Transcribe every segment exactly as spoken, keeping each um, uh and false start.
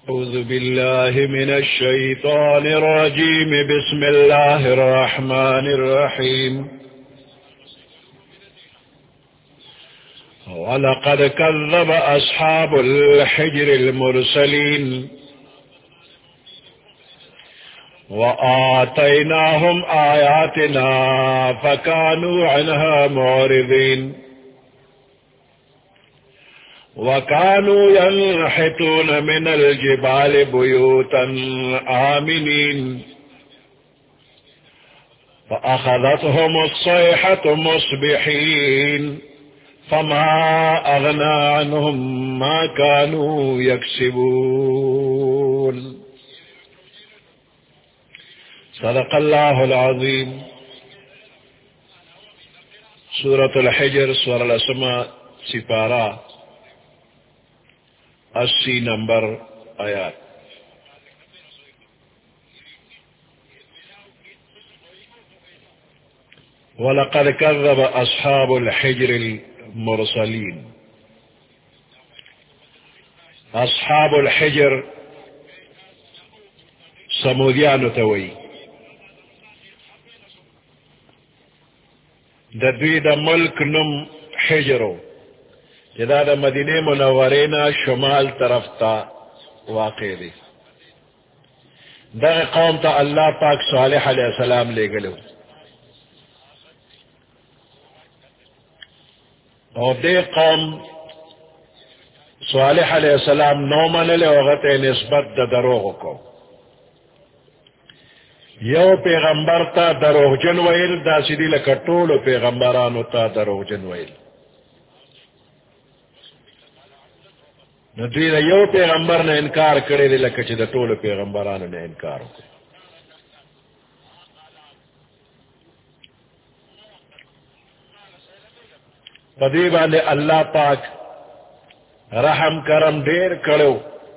أعوذ بالله من الشيطان الرجيم. بسم الله الرحمن الرحيم. ولقد كذب أصحاب الحجر المرسلين وآتيناهم آياتنا فكانوا عنها معرضين وكانوا ينحتون من الجبال بيوتا آمنين فأخذتهم الصيحة مصبحين فما أغنى عنهم ما كانوا يكسبون. صدق الله العظيم. سورة الحجر سورة الاسماء سپارہ اسی نمبر آیات. وَلَقَدْ كَذَّبَ أَصْحَابُ الْحِجْرِ الْمُرْسَلِينَ. اصحاب الحجر سمودیانو توئی دا دوی دا ملک نم حجرو جدا دا مدینہ منورینا شمال طرف تا واقع دی. دا قوم تا اللہ پاک صالح علیہ السلام لے گلو اور دے قوم صالح علیہ السلام نو منلے وغت نسبت دا دروغ کو. یو پیغمبر تا دروغ جن ویل دا سیدی لکٹول پیغمبرانو تا دروغ جن ویل. نو دوی دا یو پیغمبر نے انکار کرے دی لکه چې د ټولو پیغمبرانو نے انکار وکړي. په دې باندې الله پاک رحم کرم ډیر کړو،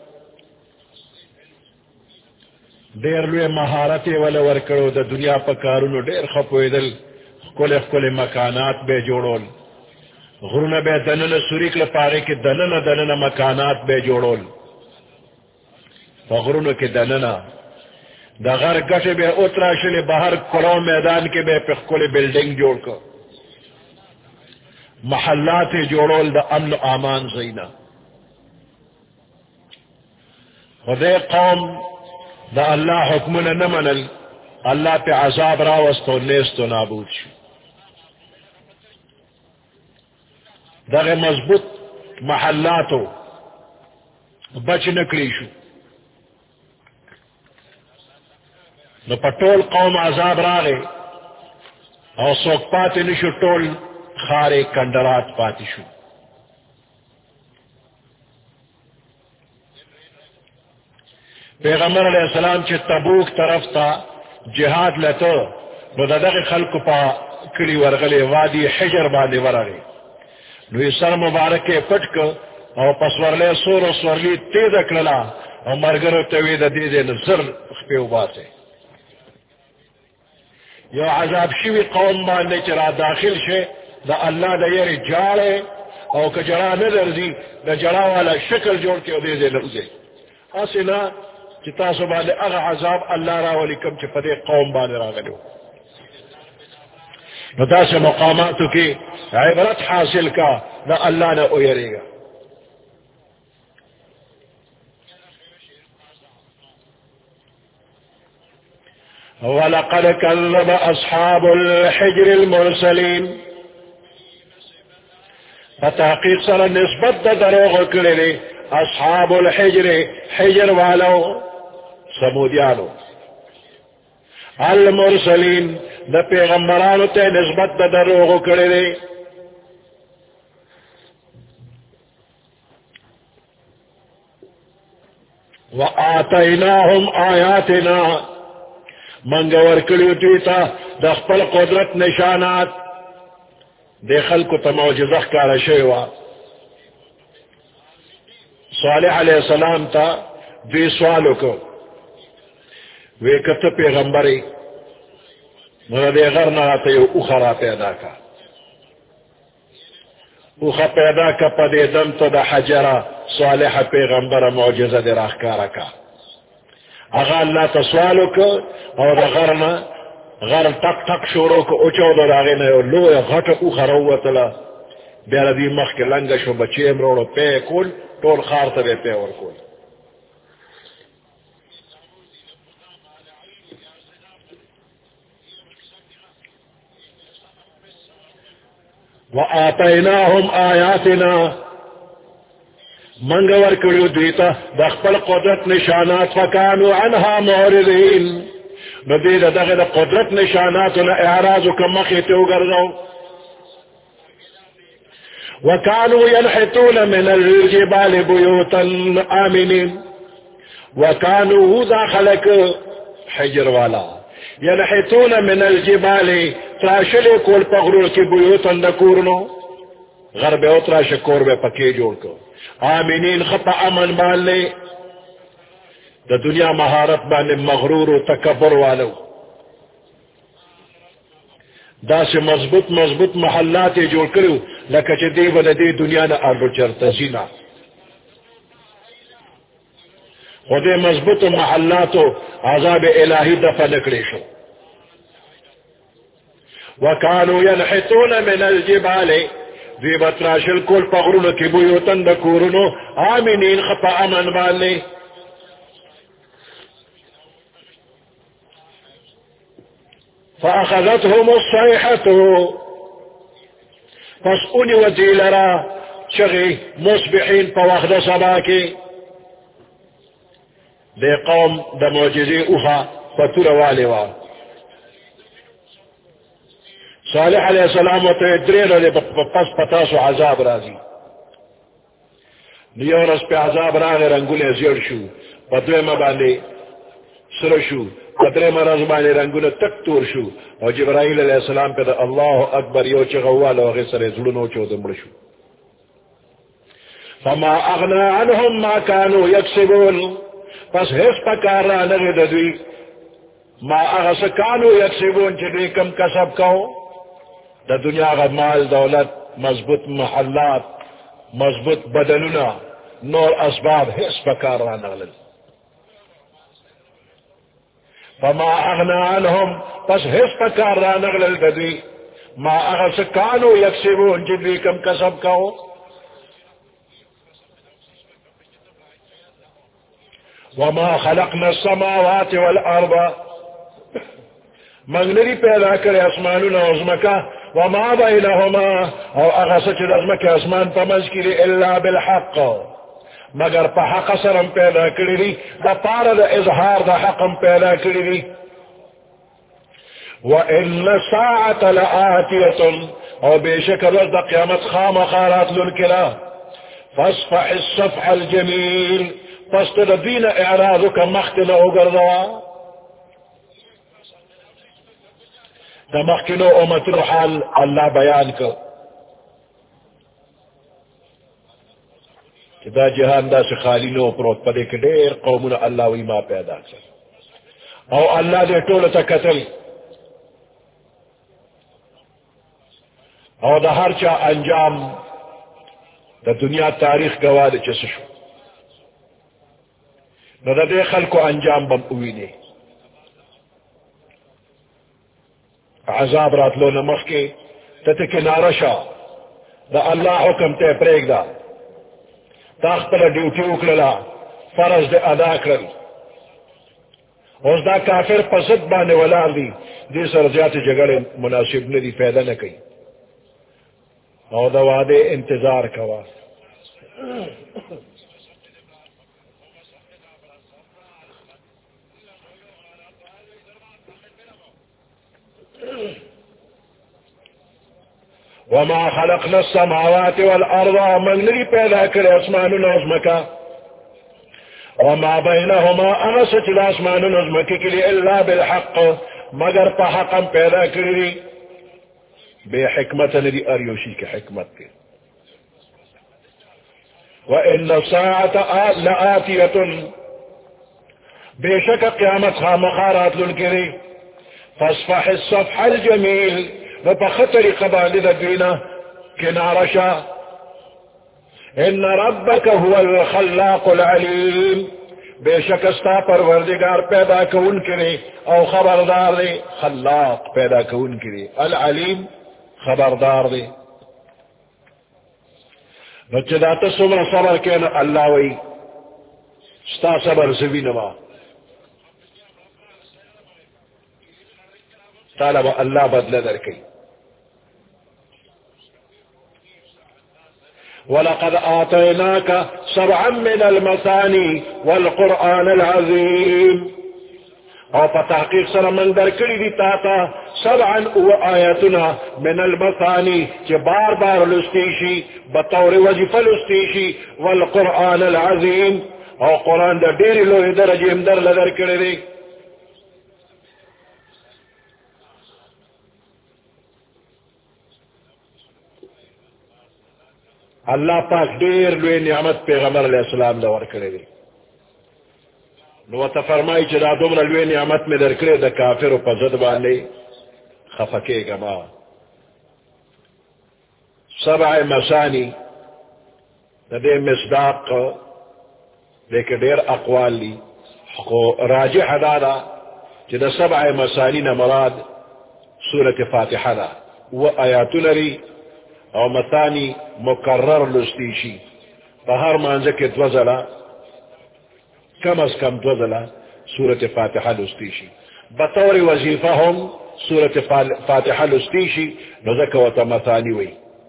ډیر لوی مهارت یې ول ورکړو، د دنیا په کارونو ډیر ښه پوهېدل، ښکلي ښکلي مکانات به جوړول، غرونه بے دنن سوریک لپاره کې دنن دنن مکانات بے جوړول، غرونو کې دنن د غر ګټه به اوتراشلې بهر کلو میدان کې به پخکلې بلډینګ جوړ کو، محلات جوړول د امن و امان زینا. خدای قوم دا اللہ حکمنا نہ منل، اللہ پہ عذاب راوست و نیست و نابود شو. دغه مضبوط محلاتو بچ نکلی شو، نو پټول قوم عذاب راغی او څوک پاتې نشو، ټول خارې کندرات پاتې شو. پیغمبر علیہ السلام چې تبوک طرف تا جہاد لته نو دغه خلکو په کلی ورغلی وادي حجر باندې ورغی، نو یہ سر مبارک پٹ کو او پسورلے سور و سورلی تیز اکڑلا او مرگرو توید دیدے نظر خپیو باسے. یو عذاب شوی قوم باندے چرا داخل شے دا اللہ دا یری جاڑے او کجرا نظر دی دا جڑا والا شکل جوڑ کے دیدے نرزے. اسنا چتاسو باندے اغا عذاب اللہ راولی کم چی پدے قوم باندے راگلو. ندا سے مقاماتو کی عبرت حاصل کا نہ اللہ نہ اویرے گا. وَلَقَدْ كَذَّبَ أَصْحَابُ الْحِجْرِ الْمُرْسَلِينَ. فتحقیق سر نسبت دا دروغ کرے اصحاب الحجر حجر والو سمودیانو، المرسلین دا پیغمبرانو تے نسبت دا دروغ کرے دے. وآتیناہم آیاتنا منگور کلیو دیتا دا خپل قدرت نشانات دے خلقو تا معجزہ کارا شیوا. صالح علیہ السلام تا دی سوالو کو وی کت پیغمبری دے غرنا آتا یو اخرا پیدا کا، اوخا پیدا کا پدے دم تو دا حجرہ صالح پیغمبر معجزہ دے راہکارا کا اغا اللہ تسوالو کو اور غرنا غر ٹک ٹک شورو کو اچو دو داغی نے لو غٹ او خروتلا بیار دی مخ کے لنگشو بچے امروڑو پے کول طول خار تبے پے اور کول وآتیناہم آیاتنا منگور کریو دیتا دخپل قدرت نشانات فکانو عنہا معرضین ندید دغید قدرت نشاناتنا اعراضو کمخیتو گردو وکانو ینحتون من الجبال بیوتا آمنین وکانو داخلک حجر والا ینحتون من الجبال تراشلی کول پغرور کی بیوتا دکورنو غرب او تراش کور بے پکی جوڑ کو آمینین خط امن بالے دا دنیا مہارت بانے مغرور و تکبر والو دا سے مضبوط مضبوط محلات جوڑ کرو لکہ چھ دی بنا دی دنیا نا ارلو چرتزینا خودے مضبوط محلاتو عذاب الہی دفع نکلے شو وکانو ینحتون من الجبال دی بتراشل کول پغرونو کی بیوتن دا کورونو آمینین خطا امن بالے فاخذتهم الصیحة پس انی ودی لرا چغی مصبحین پا وقت صبا کی دے قوم دا معجزی اوخا فتور والی وار صالح علیہ السلام و تدرین علیہ پس پتاسو عذاب رازی نیورس پہ عذاب راغ رنگولے زیر شو پدوے مباندے سر شو پدرے مرز باندے رنگولے تک تور شو اور جبرائیل علیہ السلام پہ دا اللہ اکبر یو چغوال و غصر زلونو چو دمڑ شو فما اغنا عنہم ما کانو یکسبون پس حس پکار را نغد دوی ما اغس کانو یکسبون چلی کم کسب کاؤ دا دنیا کا مال دولت مضبوط محلات مضبوط بدننا نور اسباب حس پکار را نغلل فما اغنا عنہم پس حس پکار را نغلل دوی ما اغس کانو یکسبون چلی کم کسب کاؤ وما خلقنا السماوات والارض مغنری پیدا کرے اسمانونا عظمکا وما بینہما او اغسچ رزمک اسمان پمز کری الا بالحق مگر پا حق سرم پیدا کری دا پارا دا اظہار دا حقم پیدا کری وَإِنَّ السَّاعَةَ لَآتِيَةٌ او بے شک رز دا قیامت خام خارات لنکلا فاصفح الصفح الجمیل پس تا دین اعراضو کا مختن اگردا دا مختنو امت الحال اللہ بیان کر کہ دا جہان دا سے خالی نو پروت پدے کہ دیر قومنا اللہ وی ما پیدا کر او اللہ دے طولتا قتل او دا ہر چا انجام دا دنیا تاریخ گواہ دے چسشو نو دا دے خلقو انجام بم اوینے عذاب رات لو نمخ کے تتے کنارہ شا دا اللہ حکم تے پریگ دا تاختر ڈیوٹی اکللا فرض دے ادا کرل اس دا کافر پسد بانے ولار دی دی سر زیادہ جگڑے مناسب ندی پیدا نہ کئی او دا وعدے انتظار کوا وما خلقنا السماوات والارض من لگی پیدا کرے اسمان نظمکا وما بینہما امسچ الاسمان نظمکی کے لیے الا بالحق مگر پا حقم پیدا کری بے حکمت ندی اریوشی کی حکمت کے وَإِنَّ السَّاعَةَ لَآتِيَةٌ بے شک قیامت خامخارات لنکری فاصفح الصفح الجمیل وپا خطری قبال دا دینا کنارشا ان ربک هو الخلاق العلیم، بے شک استا پروردگار پیدا کون کرے او خبردار دے، خلاق پیدا کون کرے، العلیم خبردار دے. بچے داتا سمر صبر کے نا اللہ وی ستا صبر زوی نما طالب اللہ بدل در کی. وَلَقَدْ آتَيْنَاكَ سَبْعًا مِّنَ الْمَثَانِي وَالْقُرْآنَ الْعَظِيمِ، اور پتحقیق سر من در کری دی تاتا سبعا او آیتنا من المثانی چھ بار بار لستیشی بطور وظیفہ لستیشی، والقرآن العظیم، اور قرآن در دیر لوہ درجی امدر لدر کری دی. اللہ پاک دیر لوی نعمت پیغمبر علیہ السلام دور کرے دی. نو تفرمائی چدا دومر لوی نعمت میں در کرے دا کافر و پزد بانے خفکے گا ما. سبع مسانی دا دے مصداق لیکن دیر اقوال لی راجح دادا چدا سبع مسانی نمراد سورة فاتحہ دا و آیاتو لری او مثانی مکرر لستیشی بہر مانزہ کے دوزلہ کم از کم دوزلہ سورت فاتحہ لستیشی، بطور وظیفہ ہم سورت فاتحہ لستیشی نزک و تمثانی وی.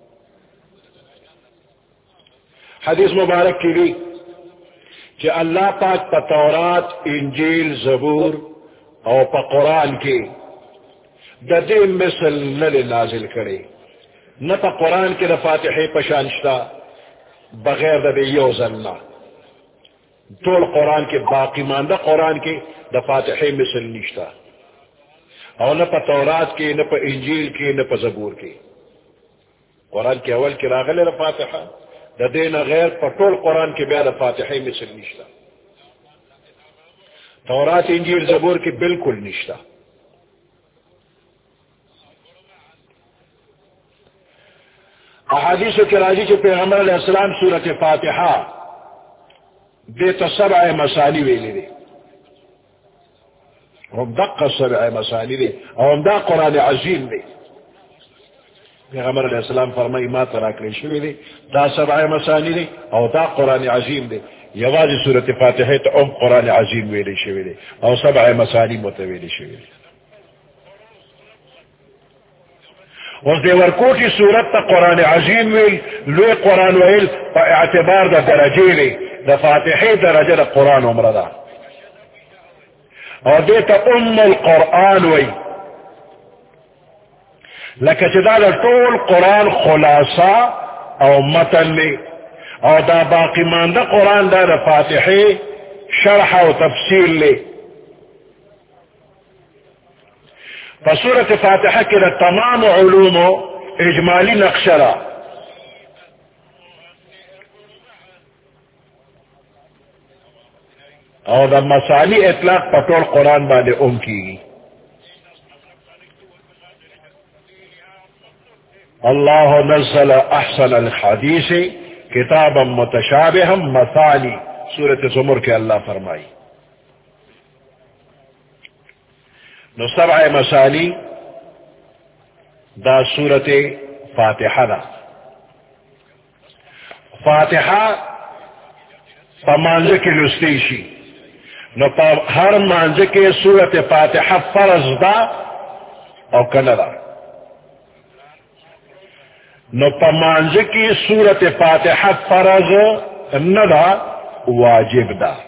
حدیث مبارک کی لی کہ اللہ پاک پا تورات، انجیل، زبور او پا قرآن کے دا دے مثل نل نازل کرے، نہ پا قرآن کے دا فاتحے پشانشتا بغیر دا بے یوزننا، طول قرآن کے باقی ماندہ قرآن کے دا فاتحے مثل نشتا، اور نہ پا تورات کے، نہ پا انجیل کے، نہ پا زبور کے. قرآن کے اول کی راغل دا فاتحہ دا دین غیر پا طول قرآن کے بیا دا فاتحے مثل نشتا، تورات انجیل زبور کے بالکل نشتا. احادیث کے راضی کے پیغمبر علیہ السلام سورت فاتحہ دیتا سبع مسانی ویلے دے، ہم دقا سبع مسانی دے، اور ہم دا قرآن عظیم دے. پیغمبر علیہ السلام فرمائی ما تراکلی شوی دے دا سبع مسانی دے اور دا قرآن عظیم دے. یوازی سورت فاتحہ تا ام قرآن عظیم ویلے شوی دے اور سبع مسانی متویلے شوی دے. اس دے ورکوٹی صورت تا قرآن عظیم ویل لوی قرآن ویل پا اعتبار دا درجے لے دا فاتحی درجہ دا قرآن عمرہ، اور دیتا ام القرآن وی لکہ چدا دا طول قرآن خلاصہ او متن لے، اور دا باقی ماندہ قرآن دا دا فاتحی شرح و تفصیل لے. فسورة فاتحہ کے دا تمام علوم و اجمالی نقشرہ، اور دا مسالی اطلاق پٹول قرآن باندے ام کی گی. اللہ نزل احسن الحدیث کتابا متشابہا مثالی، سورة زمر کے اللہ فرمائی. نو سبع مسانی دا سورت فاتحہ دا. فاتحہ پا مانزے کے لستیشی، نو پا ہر مانزے کے سورت فاتحہ فرض دا او کندا، نو پا مانزے کی سورت فاتحہ فرض ندا واجب دا.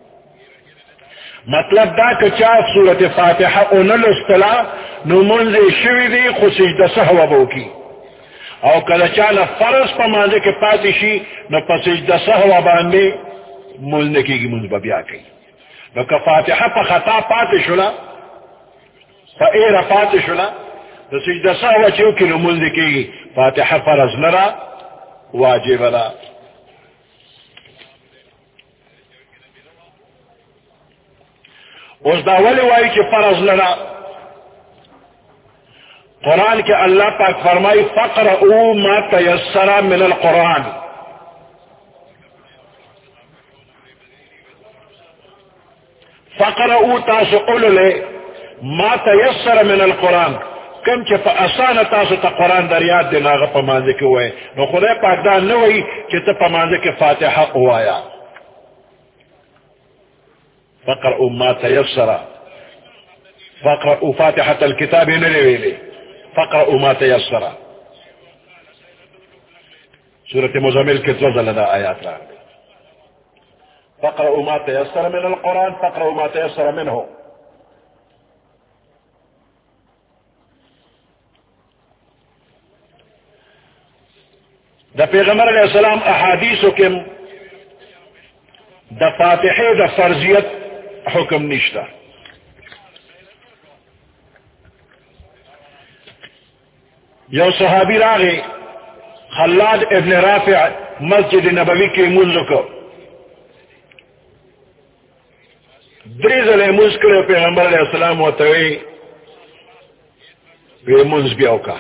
مطلب دا کہ چاہ سورت فاتحہ انل استلا نو منزے شوی دی خو سجدہ سہو بو کی، او کل چانا فرض پا مانزے کے پاتشی نو پا سجدہ سہو باندے منزے کی گی منز ببیا کی. نو کہ فاتحہ پا خطا پاتشولا پا ایرہ پاتشولا نو سجدہ سہو چیو کی نو منزے کی گی فاتحہ فرض نرا واجب را. اس داولی وائی کہ فرض لنا قرآن کے اللہ پاک فرمائی فقرؤوا ما تیسر من القرآن، فقرؤوا تاسو قللے ما تیسر من القرآن کم چه پا آسان تاسو تا قرآن در یاد دینا آغا پا مانزے کے ہوئے نو خدای پاک دا نوئی چه تا پا مانزے کے فاتحہ ہوایا فقرؤوا ما تیسر فقرؤوا فاتحة الكتاب نلویلے فقرؤوا ما تیسر سورة مزمل کے دوزل دا آیات را فقرؤوا ما تيسر من القرآن فقرؤوا ما تيسر منه دا پیغمبر علیہ السلام احادیثو کم دا فاتحے دا فرضیت حکم نشتا یو صحابی راغی خلاد ابن رافع مسجد نبوی کی منذ کو دریز علیہ منز کرے پیغمبر علیہ السلام و توی وی منز بیاو کا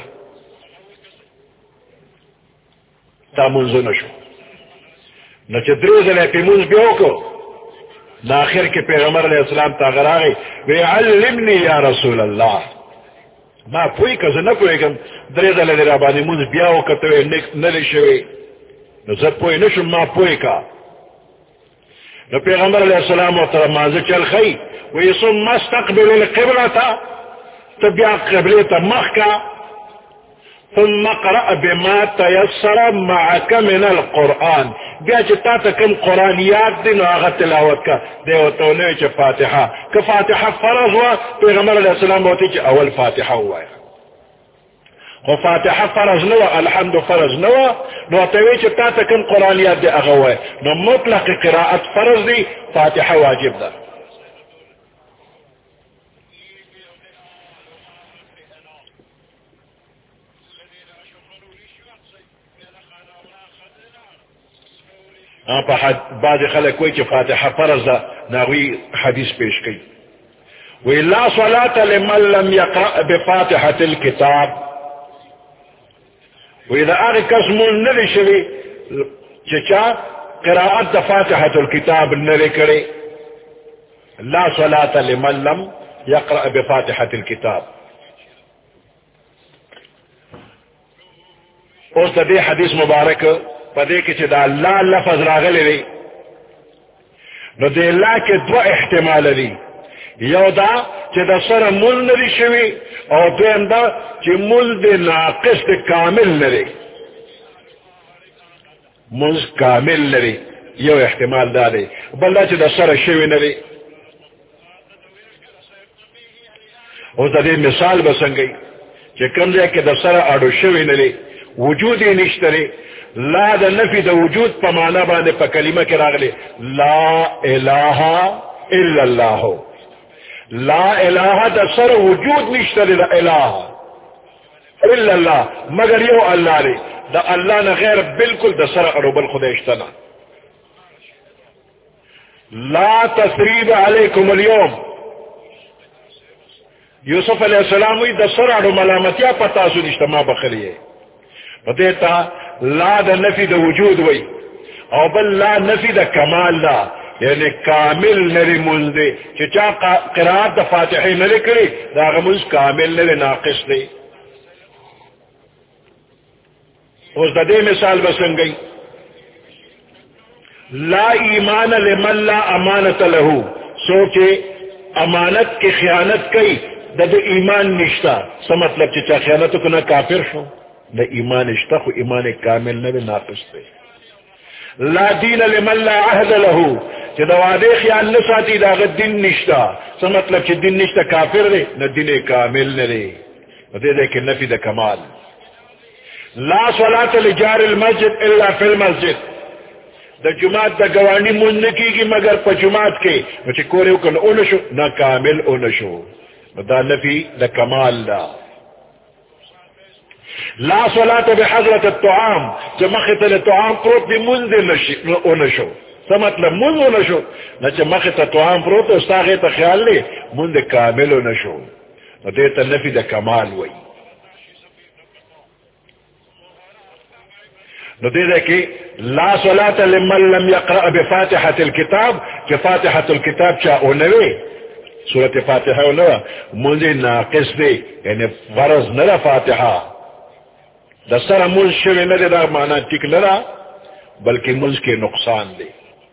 تا منزو نشو نچہ دریز علیہ پی منز بیاو کو ناخر کے پیغمبر علیہ السلام تا غراغی وی علمنی یا رسول اللہ ما پوئی کزا نپوئی کم دریز علیہ در آبانی منز بیاو کتوی نلی شوی نزد پوئی نشو ما پوئی کا نو پیغمبر علیہ السلام و تر مازه چل خی وی ثم استقبل القبلة تبیا قبلة مخکا ثم قرأ بما تيسر معك من القرآن بیا چه تا تا کم قرآن یاد دی نو آغا تلاوت کا دیو تونوی چه فاتحہ که فاتحہ فرض ہوا پیغمبر علیہ السلام بوتی چه اول فاتحہ ہوا ہے و فاتحہ فرض نوا الحمد فرض نوا نو تاوی چه تا تا کم قرآن یاد دی اغوائے نو مطلق قراءت فرض دی فاتحہ واجب دا بعض خلق کوئی چه فاتحہ فرض دا ناوی حدیث پیش کی وی لا صلاة لمن لم يقرأ بفاتحة الكتاب وإذا آغي كسمون نلي شوي چچا قراءت دا فاتحة الكتاب نلي کرے لا صلاة لمن لم يقرأ بفاتحة الكتاب اس دا دی حدیث مبارک پدے کی چھ دا اللہ لفظ راغلے لی نو دے اللہ کے دو احتمال لی یو دا چھ دا سر مل نلی شوی اور دویم دا چھ مل دے ناقص دے کامل نلی مل کامل نلی یو احتمال دا لی بلدہ چھ دا سر شوی نلی اس دا دے مثال بسنگئی چھ کم دے کہ دا سر اڑو شوی نلی وجودی نشتری لا دا نفی دا وجود پا مانا باندے پا کلمہ کی راغلے لا الہ الا اللہ لا الہ دا سر وجود نشتر دا الہ الا اللہ مگر یو اللہ لے دا اللہ نا غیر بالکل دا سر اڑو بل خودشتنا لا تثریب علیکم اليوم یوسف علیہ السلام وی دا سر اڑو ملامتیا پتاسو نشتا ما بخلیے دیتا لا دا نفی دا وجود وی او بل لا نفی دا کمال دا یعنی کامل نری منزدے چچا قرآت دا فاتحی نری کری دا غمز کامل نری ناقص دے اس دا دے مثال بسنگئی لا ایمان لمن لا امانت لہو سو کہ امانت کی خیانت کئی دا دا ایمان نشتا سا مطلب چچا خیانتو کنا کافر شو نہ ایمان اشتا خو ایمان کامل نہ ناقص دے لا دین لمن لا عہد لہو چہ دوادے خیال نساتی دا غد دن نشتا سا مطلب چہ دن نشتا کافر دے نہ دن کامل نہ دے دے دے کہ نفی دا کمال لا صلاة لجار المسجد الا فی المسجد دا جماعت دا گوانی من نکی گی مگر پا جماعت کے چہ کورے اکن اونشو نہ کامل اونشو دا نفی دا کمال دا لا صلاة بحضرت الطعام جو مخت الطعام پروت دی منز اونشو سا مطلب منز اونشو نا چه مخت الطعام پروت استاغی تا خیال لی منز کامل اونشو نا دیتا نفی دا کمال وی نا دیتا کہ لا صلاة لمن لم يقرأ بفاتحة الكتاب کہ فاتحة الكتاب چا اونوی صورت فاتحہ نہ منزے ناقص دے یعنی فرض نہ فاتحہ دسر منز شوی نہ دے دا مانا ٹک نہ بلکہ منز کے نقصان دے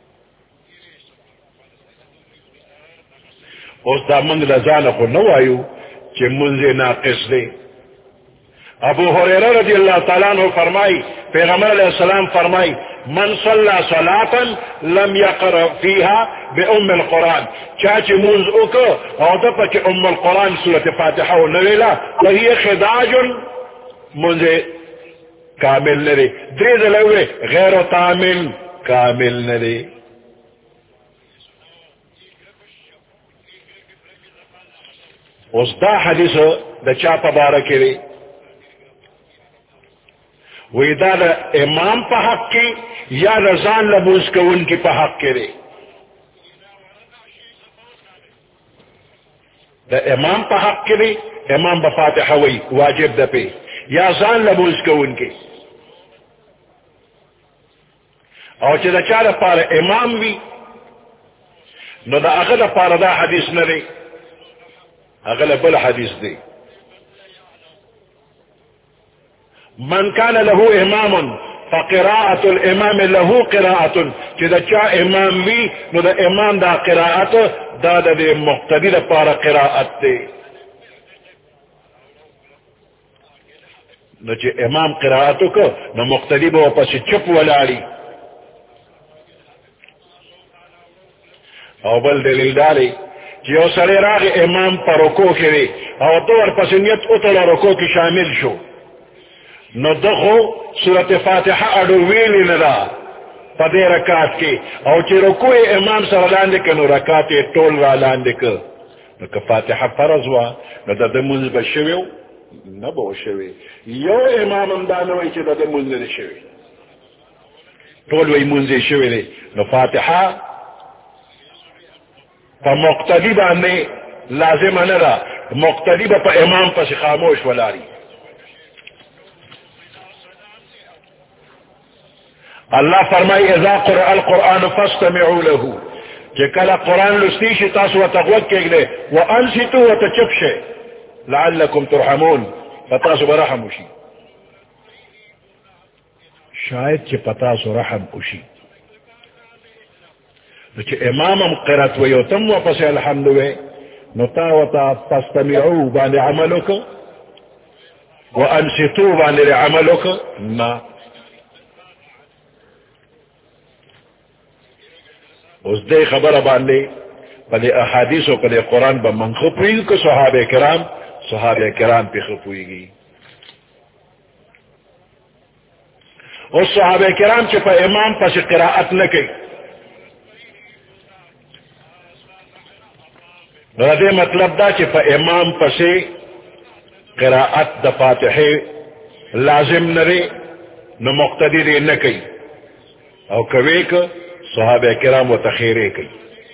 اس دا منگ لزان کو نو آیو چھ منزے ناقص دے. ابو ہریرہ رضی اللہ تعالیٰ عنہ فرمائی پیغمبر علیہ السلام فرمائی من صلی صلاتا لم یقرأ فیہا بی ام القرآن چاچی منز اکو او دپا چی ام القرآن سورت فاتحہ و نویلا وہی خداج منز کامل نرے دریز لوے غیر و تامل کامل نرے. اس دا حدیث دا چاپا بارکی رے وی دا دا امام پا حق کی یا رضان لبوز کو ان کی پا حق کی رے. دا امام پا حق کی رے امام بفاتحہ وی واجب دا پہ یا زان لبوز کو ان کی اور چی دا چار پار امام وی نو دا اغل پار دا حدیث نرے اغل بل حدیث دے من کان له امام فقراءة الامام له قراءة چی دا چا امام وی نو دا امام دا قراءت دا دا دے مقتدی دا پارا قراءت دے. نو چی امام قراءتو کو نو مقتدی با پس چپ ولالی. او بل دلیل دالی چی او سڑی راغ امام پر رکو کرے او دور پسنیت اتل رکو کی شامل شو نو دخو سورت فاتحہ اڈو ویلی ندا پدے رکات کی او چی رکو امام سر لاندے کے نو رکات ٹول را لاندے کے نو که فاتحہ فرض وا نو دا دمونز بشویو نبو شوی یو امام امدانوی چی دا دمونز دا شوی ٹول وی منزی شوی دے نو فاتحہ پا مقتدی باندے لازم ندا مقتدی با پا امام پس خاموش ولاری. اللہ فرمائی اذا قرأ القرآن فاستمعوا له کہ کلا قرآن لستیشی تاسو و تغوت کے گلے وانسیتو و تچپشے لعلکم ترحمون فتاسو برحم اشی شاید چی پتاسو رحم اشی نو چی امامم قرأت ویوتم و پس الحمدوے نو تاوتا فاستمعوا باندے عملو کا وانسیتو باندے عملو کا نا اس دے خبر باندھے پلے احادیث و پلے قرآن با منخب ہوئی کو صحابہ کرام صحابہ کرام پہ خب ہوئی گی. اس صحابہ کرام چپا امام پس قراءت نہ کی ردے مطلب دا چپا امام پس قراءت دا فاتحے لازم نرے نو مقتدی دے نہ کی او کوے کہ صحابہ کرام و تخیرے کی.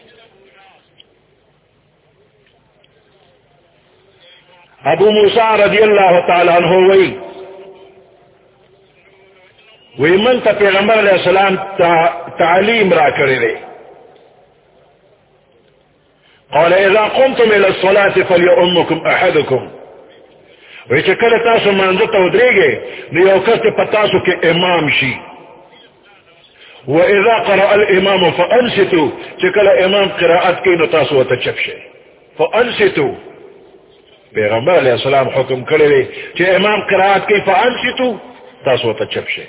ابو موسیٰ رضی اللہ تعالیٰ عنہ وی وی من تا پیغمبر علیہ السلام تعلیم را کرے رے قال اذا قمتم الى الصلاة فلیؤمکم احدکم وی چکل تاسو منزتا ادرے گے نیوکست پتاسو کے امام شی وَإِذَا قَرَأَ الْإِمَامُ فَأَنْسِتُوا چکل امام قراءت کی نتاسو تچپشے فَأَنْسِتُوا پیغمبر علیہ السلام حکم کرے لے کہ امام قراءت کی فَأَنْسِتُوا تاسو تچپشے.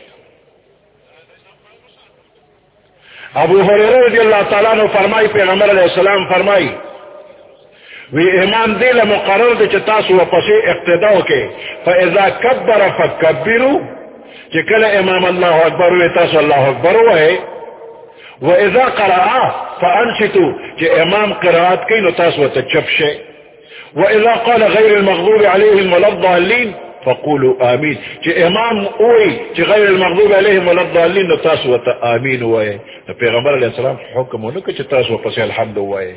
ابو ہریرہ رضی اللہ تعالیٰ عنہ فرمائی پیغمبر علیہ السلام فرمائی وی امام دیل مقرر دے چتاسو پسے اقتداء کے فَإِذَا كَبَّرَ فَكَبِّرُوا کہ کل امام اللہ اکبر ہوئے تاس اللہ اکبر ہوئے وَإِذَا قَرَآ فَأَنْسِتُوا کہ امام قرآت کی نتاس و تچپشے وَإِذَا قَالَ غَيْرِ الْمَغْضُوبِ عَلَيْهِمْ وَلَا الضَّالِّينَ فَقُولُوا آمین کہ امام ہوئی کہ غیر المغضوب علیہم ولا الضالین نتاس و آمین ہوئے. پیغمبر علیہ السلام حکم ہونے کہ تاس و پس الحمد ہوئے.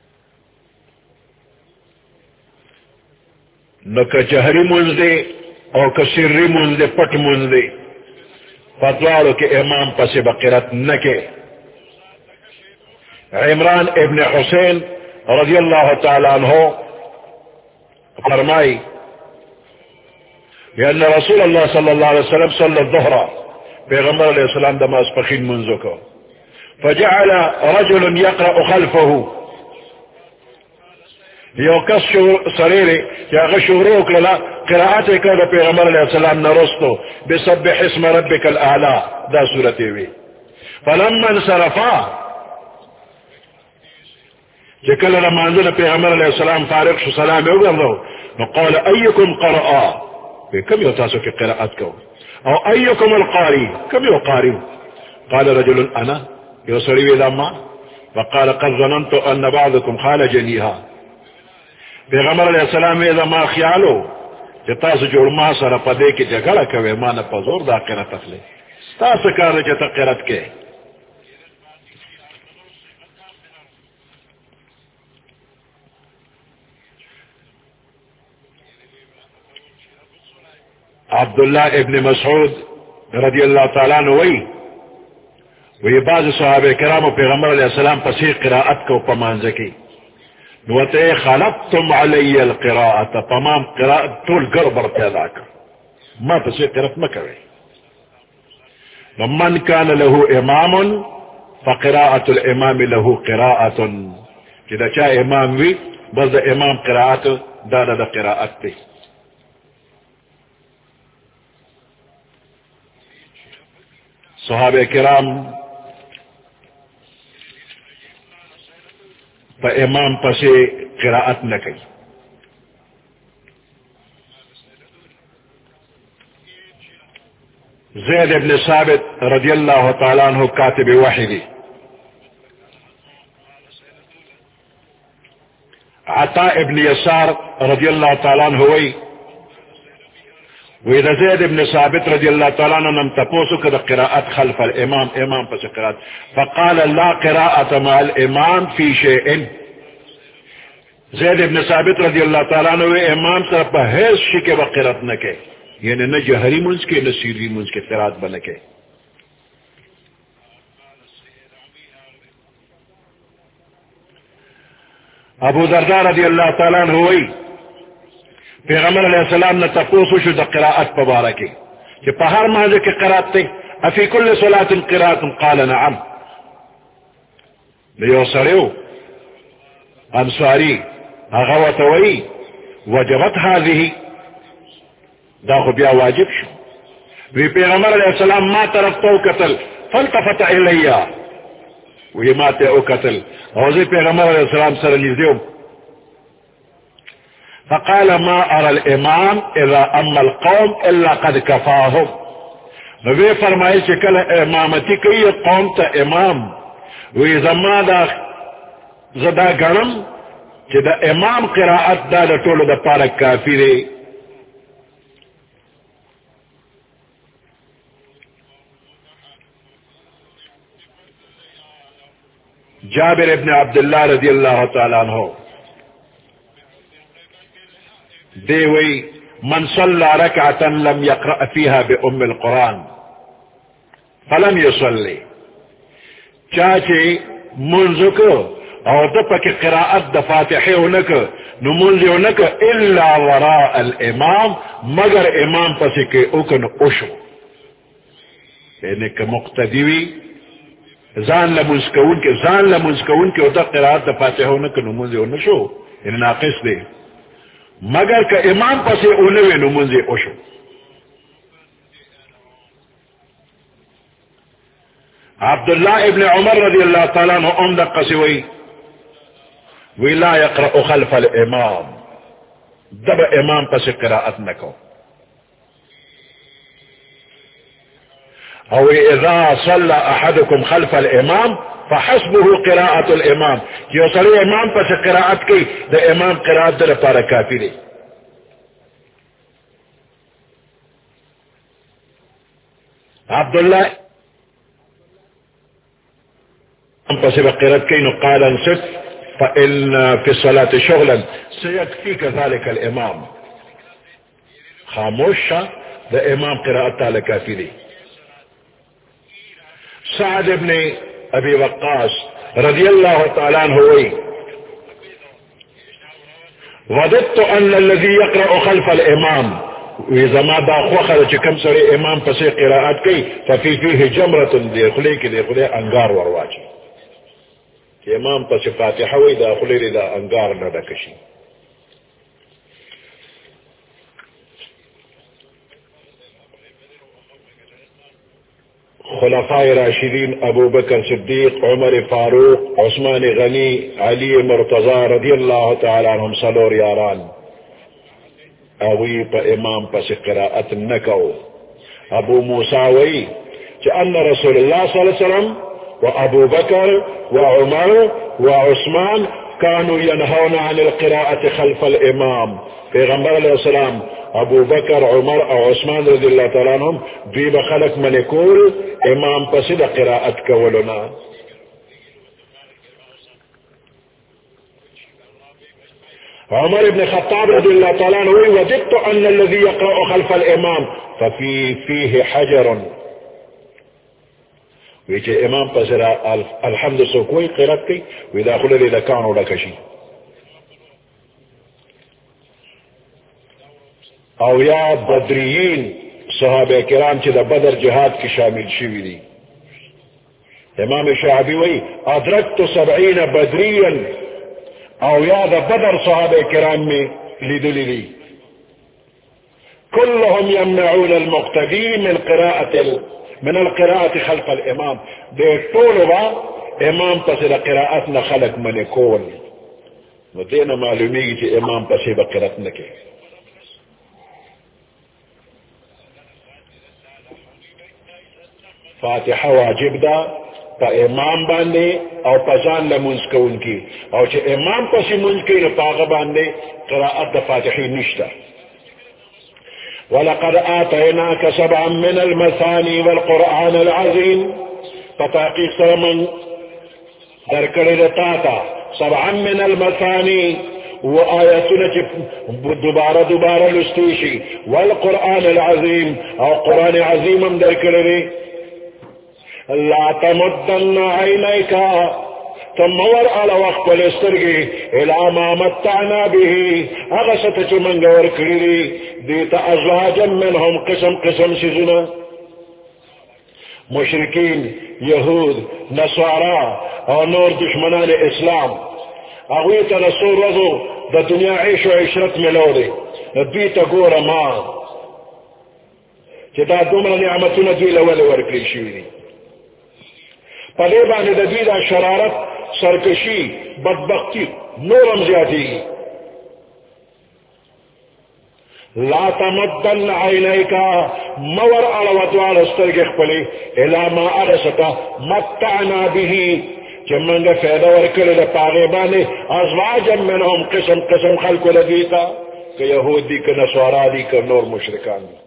نو که جهری منز دے او کسری منز دے پٹ منز دے فتوارو کہ امام پس بقرت نکے. عمران ابن حسین رضی اللہ تعالیٰ عنہ فرمائی کہ ان رسول اللہ صلی اللہ علیہ وسلم صلی الظہر پیغمبر علیہ السلام دماز پخین منزو کو فجعل رجل يقرأ خلفه یو کس سریرے کہ اگر شہرو کلا قراءت کر پیغمبر علیہ السلام نرستو بسبح اسم ربک الاعلا دا سورتی وی فلما انصرفا جکل رمانزل پیغمبر علیہ السلام فارق شو سلام OGRA do نقال Ekam قرآ come you تاسو کی قراءت کو او ایکم القاری کم یو قاری قال رجل انا یو سریوی لما وقال قد ظننت ان بعضكم خال جنیها پیغمبر علیہ السلام اذا ما خیالو جتا سے جوڑ ما سر پدے کی جگڑا کوے مانا پزور دا قرات اخلے ستا سکار جتا قرات کے عبداللہ ابن مسعود رضی اللہ تعالیٰ عنہ وی وی بعض صحابہ کرام و پیغمبر علیہ السلام پسی قراءت کو پمانزے کی نوتے خلقتم علی القراءة تمام قراءت طول گربر پیدا کر ما پسی قراءت مکوے ومن کان له امام فقراءة الامام له قراءة کدا چاہ امام وی بس دا امام قراءت دادا دا قراءت تی. صحابہ کرام پا امام پسے قراءت نہ کی. زید ابن ثابت رضی اللہ تعالیٰ عنہ کاتب وحی عطا ابن یسار رضی اللہ تعالیٰ عنہ وی وی زید ابن ثابت رضی اللہ تعالیٰ عنہ نم تپوسو کد قراءت خلف الامام امام پس قراءت فقال لا قراءة مع الامام فی شیئن. زید ابن ثابت رضی اللہ تعالیٰ عنہ وی امام سر پا حیث شکے و قراءت نکے یعنی نہ جہری منز کے نہ سیری منز کے قراءت بنکے. ابو درداء رضی اللہ تعالیٰ عنہ وی پیغمبر علیہ السلام نے تپوسو شو دا قراءت پبارکی کہ پہر ماضی کی قراءت تی افی کل صلاة قراءت قال نعم لیو سریو انصاری اغوتوئی وجبت هذه دا خبیا واجب شو. وی پیغمبر علیہ السلام ما طرف تو قتل فالتفت الیہ وی ما تے او قتل اوزی پیغمبر علیہ السلام سر نیزیو فقال ما ارى الامام اذا اما القوم الا قد كفاهم. نبی فرمائی چکل امامتی کئی قوم تا امام وی زما دا زدا گرم چی دا امام قراءت دا دا طول دا پارک کافی دے. جابر ابن عبداللہ رضی اللہ تعالیٰ عنہ دے وی من صلى ركعة لم يقرأ فيها بأم القرآن فلم يصلي چاچے منزکو اور دپک قراءت دا فاتحے ہونک نمنزی ہونک الا وراء الامام مگر امام پسی کے اکن اشو یعنی کہ مقتدیوی زان لمنزکون کے زان لمنزکون کے دا قراءت دا فاتحے ہونک نمنزی ہونشو یعنی ناقص دے مگر کہ امام پسی اونوے نمنزی اشو. عبداللہ ابن عمر رضی اللہ تعالیٰ عنہ ام دا قسوئی وی لا يقرأ خلف الامام دب امام پس قراءت نکو. او اذا صلى احدكم خلف الامام فحسبه قراءة الامام کہ صلی امام پس قراءت کی دا امام قراءت در پارا کافی دی. عبداللہ پس قراءت کی نقال انصف فإن في الصلاة شغلا سيكفيك ذلك الامام خاموش شا دا امام قراءت تعالی کافی دی. سعد ابن ابی وقاص رضی اللہ تعالیٰ عنہ ہوئی وددت ان الذي يقرأ خلف الامام وزما دا خوخر چکم سر امام پسی قراءت کی ففی فیه جمرت دی خلی کی دی خلی انگار ورواچی کہ امام پسی فاتحہ ہوئی دا خلی دا انگار ندکشی. خلفاء راشدین ابو بکر صدیق عمر فاروق عثمان غنی علی مرتضی رضی اللہ تعالی عنہم سلور یاران اوی پا امام پس قراءت نکو. ابو موسیٰ وی کہ ان رسول اللہ صلی اللہ علیہ وسلم و ابو بکر و عمر و عثمان كانوا ينهون عن القراءة خلف الامام. پیغمبر علیہ السلام ابو بکر عمر او عثمان رضی اللہ تعالیٰ عنہم دوی بخلق منکول امام پسید قراءت کولنا. عمر ابن خطاب رضی اللہ تعالیٰ عنہ وجدت ان الذي يقرأ خلف الامام ففي فيه حجر ویچے امام پسید الحمد سو کوئی قرأت کی وی داخل لی دکانو لکشی او یا بدریین صحابہ کرام چی دا بدر جہاد کی شامل شوی دی. امام شعبی وی ادرکت سبعین بدرین او یا دا بدر صحابہ کرام میں لیدلی دی كلهم يمنعون المقتدين من قراءة من القراءة خلف الامام. دے طولوا امام پسید قراءتنا خلق من کول و دینا معلومی چی امام پسید قراءت نکے. فاتحہ واجب دا پا امام باندے او پزان لمنز کون کی او چھ امام پسی منز کی نپاغ باندے قراءت دا فاتحی نشتا. وَلَقَدْ آتَيْنَاكَ سَبْعًا مِّنَ الْمَثَانِي وَالْقُرْآنَ الْعَظِيمِ فتحقیق سرمن درکڑی رتاتا سبعًا من المثانی و آیتنا چی دوبارہ دوبارہ لستوشی والقرآن العظیم او قرآن عظیمم درکڑی لا تمدن عینیکا تمور على وقت الاسترگی الى ما متعنا به اغسط چمنگور کری دیتا ازواجا منهم قسم قسم سزنا مشرکین یہود نصارا اور نور دشمنان اسلام اغویتا رسول رضو دا دنیا عیش و عشرت ملو دے دیتا گورا ما چتا دومر نعمتنا دوی لول ورکلی شوی دی پدیبانی دا دی دا شرارت سرکشی بدبختی نورم زیادی. لا تمدن عینیکا مور علواتوال استرگخ پلی الى ما ارستا متعنا به چمنگ فیدا ورکل دا پاغیبانی ازواجا منهم قسم قسم خلق لدیتا کہ یہود دی کہ نصارا دی کہ نور مشرکان دی.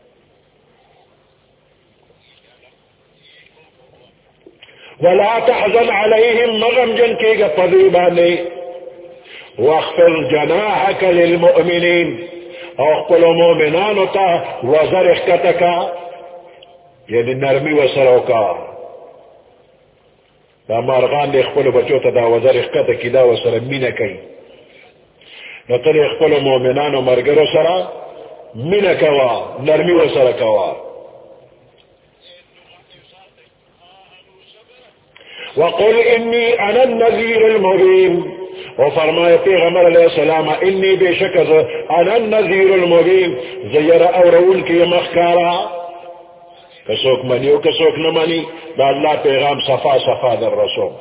ولا تحزن عليهم مغم جن کی گا پذیبانی واخفر جناحك للمؤمنين اخفل مومنان تا وزر اخکتکا یعنی نرمی و سروکا دا مارغان دی اخفل بچو تا دا وزر اخکتکی دا و سر مینکی نتر اخفل مومنان و مرگر و سر مینکوا نرمی و سرکوا. وقل انی انا النذیر المبین و فرمائے پیغمبر علیہ السلام انی بے شک انا النذیر المبین زیر اورون کی مخکارا کسوک منی و کسوک نمانی دا اللہ پیغام صفا صفا در رسول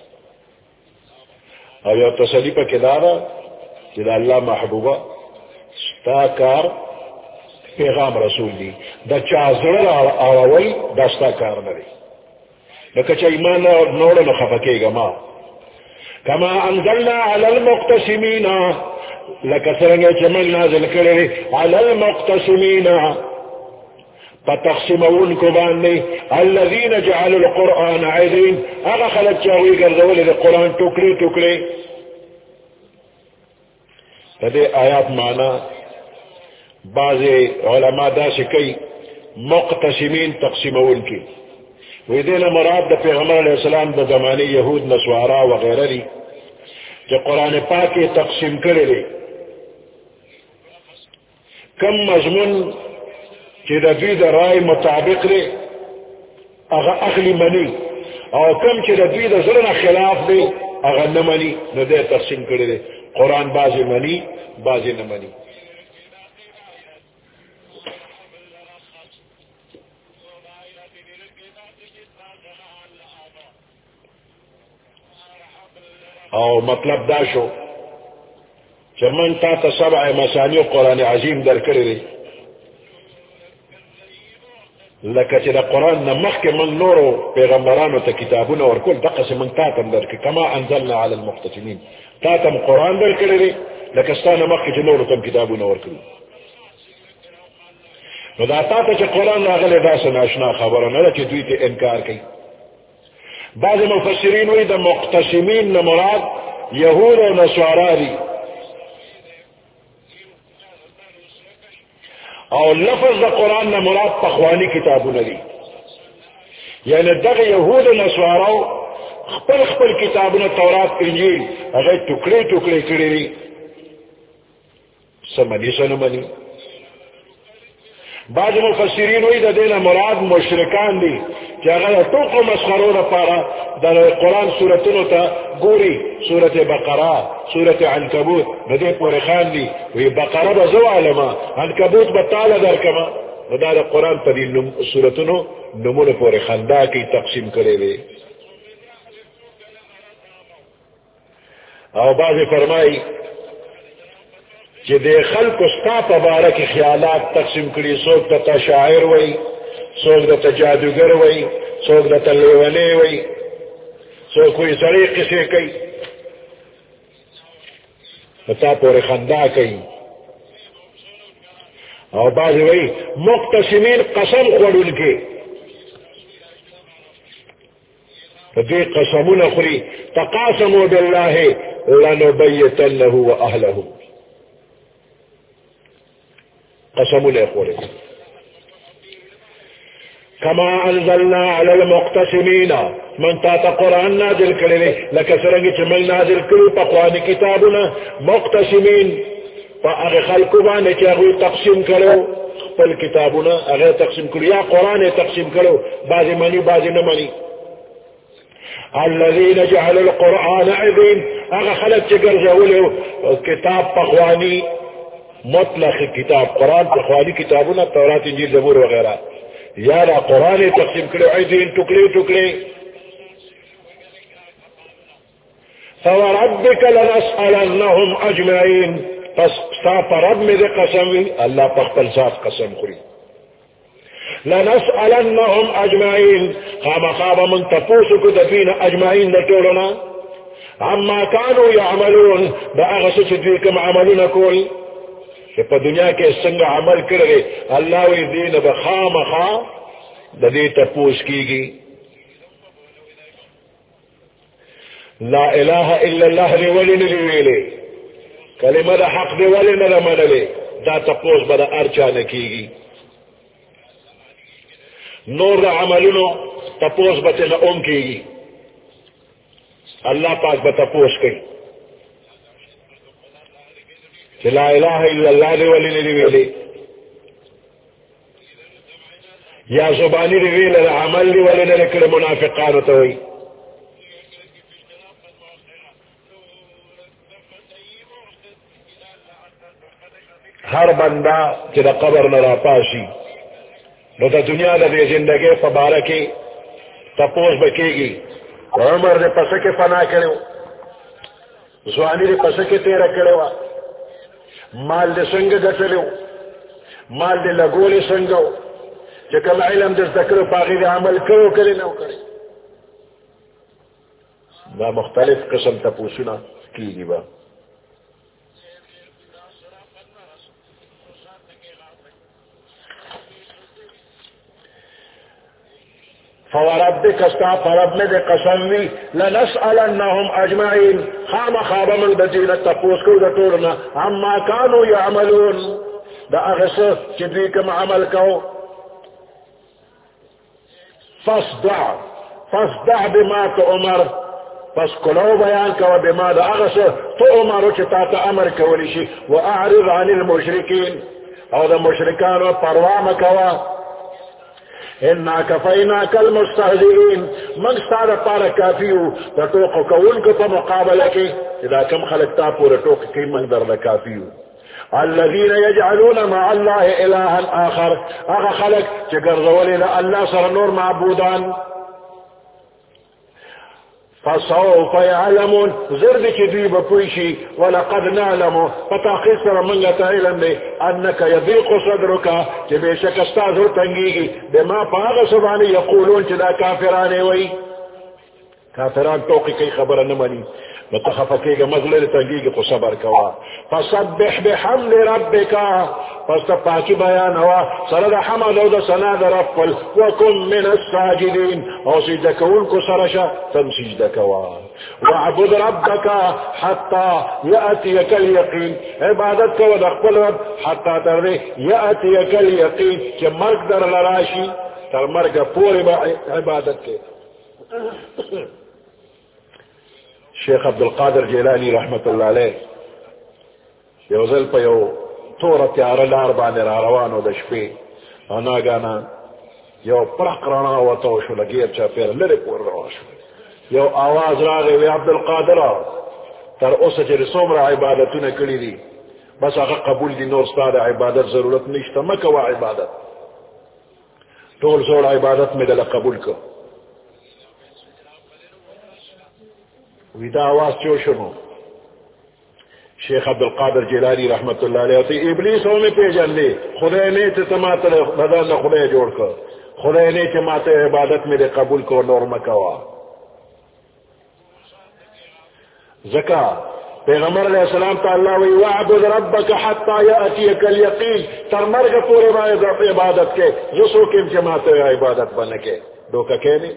او یو تسلی پا کدارا کہ دا اللہ محبوبہ ستا کار پیغام رسول دی دا چازر آوائی دا ستا کار نری لکچ ایمان نوڑا نخفکے گا ما کما انزلنا علی المقتسمین لکسرنگے چمن نازل کرے علی المقتسمین فتقسمون کو باندے الذین جعلوا القرآن عظیم اگا خلق چاوی گرزولی دے قرآن ٹکڑے ٹکڑے. تدے آیات مانا بعض علماء دا سکی مقتسمین تقسیمون کی وی دینا مراد دا پیغمبر علیہ السلام دا زمانی یہود نسوارا وغیرہ دی جو قرآن پاک تقسیم کرے دی کم مضمون چی دا دوی دا رائے مطابق دی اغا اخلی منی او کم چی دا دوی دا ظلم خلاف دی اغا نمانی نو دے تقسیم کرے دی قرآن بازی منی بازی نمانی. او مطلب دا شو چمن تا تا سبع مسانی قرآن عظیم در کردی لکه چې دا قرآن نمخ کے من نورو پیغمبرانو تا کتابونه ورکول دقس من تا تم در کردی کما انزلنا علی المقتسمین تا تم قرآن در کردی لکه ستا نمخ کے نورو تم کتابونه ورکول نو دا تا تا چې قرآن راغلی دا سناشنا خبره نه چې دوی ته انکار کوي. بعض مفسرین وی دا مقتسمین نمراد یہود و نصارا دی اور لفظ دا قرآن نمراد پخوانی کتابوں دی یعنی دغ یہود و نصارا خپل خپل کتابوں تورات انجیل اگر ٹکڑے ٹکڑے کرے دی سمنی سنمنی. بعض مفسرین وی دا دینا مراد مشرکان دی کہ اگر ٹوکو مسخروں نہ پارا در قرآن سورتوں تا گوری سورت بقرہ سورت عنکبوت ندے پورے خان دی وی بقرہ بزو علما عنکبوت بطالہ در کما ندا دا قرآن پا دی سورتوں نمون پورے خاندہ کی تقسیم کرے لے. او بعض فرمائی کہ دے خلق استا پبارک خیالات تقسیم کری سوک تا شاعر وئی سوک دا جادوگر وئی سوک دا لیونے وئی سوک کوئی سڑی قصے کئی تا پورے خندا کئی اور بعض وئی مقتسمین قسم خورن کے دے قسمون خری تقاسموا باللہ لنبیتنہ واہلہ قسمون خورن کما انزلنا علی المقتسمین من تا قرآن نازل کرے لکه سرنگی چه من نازل کرو پا قرآن کتابنا مقتسمین پا اغی خلقو بانے چه اغی تقسیم کرو پل کتابنا اغی تقسیم کرو یا قرآن تقسیم کرو بعضی منی بعضی نمانی. الذین جعل القرآن عظیم اغی خلق چه گرزولو کتاب پخوانی مطلق کتاب قرآن پخوانی کتابنا تورات انجیل زبور وغیرہ یا را قرآن تقسیم کرو عظیم ٹکڑے ٹکڑے. فوربک لنسألنهم اجمعین پس ستا پر رب میں دے قسم اللہ پخپل ذات قسم خری لنسألنهم اجمعین خام خواب من تپوسو کو دفین اجمعین نٹولنا عما کانو یعملون دا اغسو چدوی عملون کول کہ پا دنیا کے سنگ عمل کرے اللہ وی دین بخام خواہ دا دی تپوس کی گی. لا الہ الا اللہ دی ولی نلی ویلے کلمہ دا حق دی ولی نلا منلے دا تپوس بدا ارچا نکی گی. نور دا عملونو تپوس بتے نا ام کی گی اللہ پاک بتپوس کی لا الہ الا اللہ دی ولی نلی ویلے یا زبانی دی ویلے عمل دی ولی نلی کل منافقانو توئی. ہر بندہ جدا قبر نرا پاسی نو تا دنیا دا دے زندگی فبارکی تپوس بکی گی عمر دے پسکے فنا کرے زوانی دے پسکے تیرہ کرے مال دے سنگ گٹلے مال دے لگولے سنگو چکم علم دے ذکر پاگی دے عمل کرو کرے نو کرے دا مختلف قسم تپوسنا کی گی با. فوربک استا فرب میں دے قسم وی لنسألنهم اجمعین خام خواب من دجیل تپوس کو دٹورنا عما کانو یعملون دا اغس چدوی کم عمل کو فاصدع فاصدع بما تؤمر پس کلو بیان کو بما دا اغس تؤمر چتا تا امر کولیشی واعرض عن المشرکین او دا مشرکان و پروام کوا انا کفیناک المستهزئین من ستار پارا کافیو دا توقع کون کو پا مقابلہ کی اذا کم خلقتا پورا توقع کی من در دا کافیو الذين يجعلون مع الله إلها آخر اغا خلق چگرزولی دا اللہ سر نور معبودان فسوف يعلمون زرد چدوی بپوشی ولقد نعلم فتاقی سر منگتا علم دے انك يضيق صدرك چبے شک استاذر تنگیگی بما پاغ سبانی یقولون چدا کافرانے وی کافران توقی کئی خبر نمانی متخفقے گا مزلل تنگیگی کو صبر کوا فسبح بحمد ربکا پس پاکی بیان ہوا سرد حمد او دا سناد رفل وکن من الساجدین او سجدہ کون کو سرشا تم سجدہ کوا وعبد ربکا حتی یأتیک الیقین عبادت کوا دا قبل رب حتی تر دے یأتیک الیقین کہ مرگ در لراشی تر مرگ پوری با عبادت کے شیخ عبدالقادر جیلانی رحمت اللہ علیہ یو ذل پا یو تورا تیارا لار باندر آروانو دشپی انا گانا یو پرق رانا و توشو لگیر چا پیر لری پور رواشو یو آواز راگے وی عبدالقادر تر اسا چی رسوم را عبادتو نکلی دی بس آقا قبول دی نور ستاد عبادت ضرورت نشتا مکوا عبادت طول زور عبادت میں دل قبول کو ویدا آواز چو شنو شیخ عبدالقادر جیلانی رحمت اللہ علیہ تی ابلیس ہوں میں پیجن لے خدا نے تمات بدن خدا جوڑ کر خدا نے تمات عبادت میں دے قبول کو نور مکوا زکا پیغمبر علیہ السلام تعالی وی وعبد ربک حتی یأتیک الیقین تر مرگ پورے میں عبادت کے جسو کم جماعت عبادت بنکے دوکا کہنے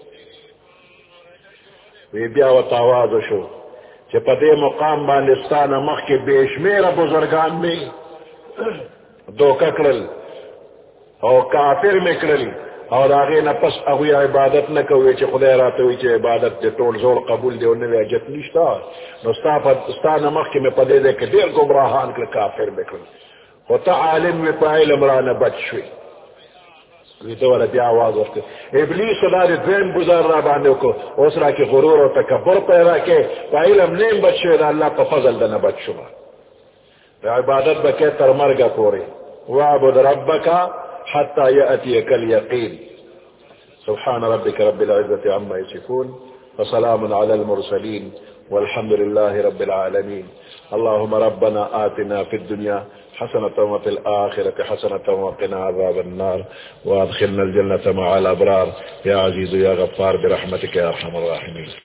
وی بیا و تاواز شو چه پدے مقام باندستان مخ کے بیشمیر بزرگان میں دو ککڑل او کافر میں کرل اور آگے نہ پس اگوی عبادت نہ کوئی چه خدا راتے ہوئی چه عبادت دے طول زور قبول دے انہوں نے عجت نشتا نستان مخ کے میں پدے دے کہ دیر گمراہان کل کافر میں کرل خطا عالم میں پائل امران بچ شوئی تو والا بیا آواز وقت ابلیس خدا دے دویم گزار را باندے کو اسرا کی غرور و تکبر پیدا کے پا علم نیم بچے دا اللہ پا فضل دا نبچ شما عبادت بکے تر مرگا پوری وعبد ربکا حتی یأتیک الیقین سبحان ربک رب العزت عما یصفون وسلام علی المرسلین والحمد لله رب العالمين اللهم ربنا آتنا في الدنيا حسنة وفي الآخرة حسنة وقنا عذاب النار وادخلنا الجنة مع الأبرار يا عزيز يا غفار برحمتك يا أرحم الراحمين.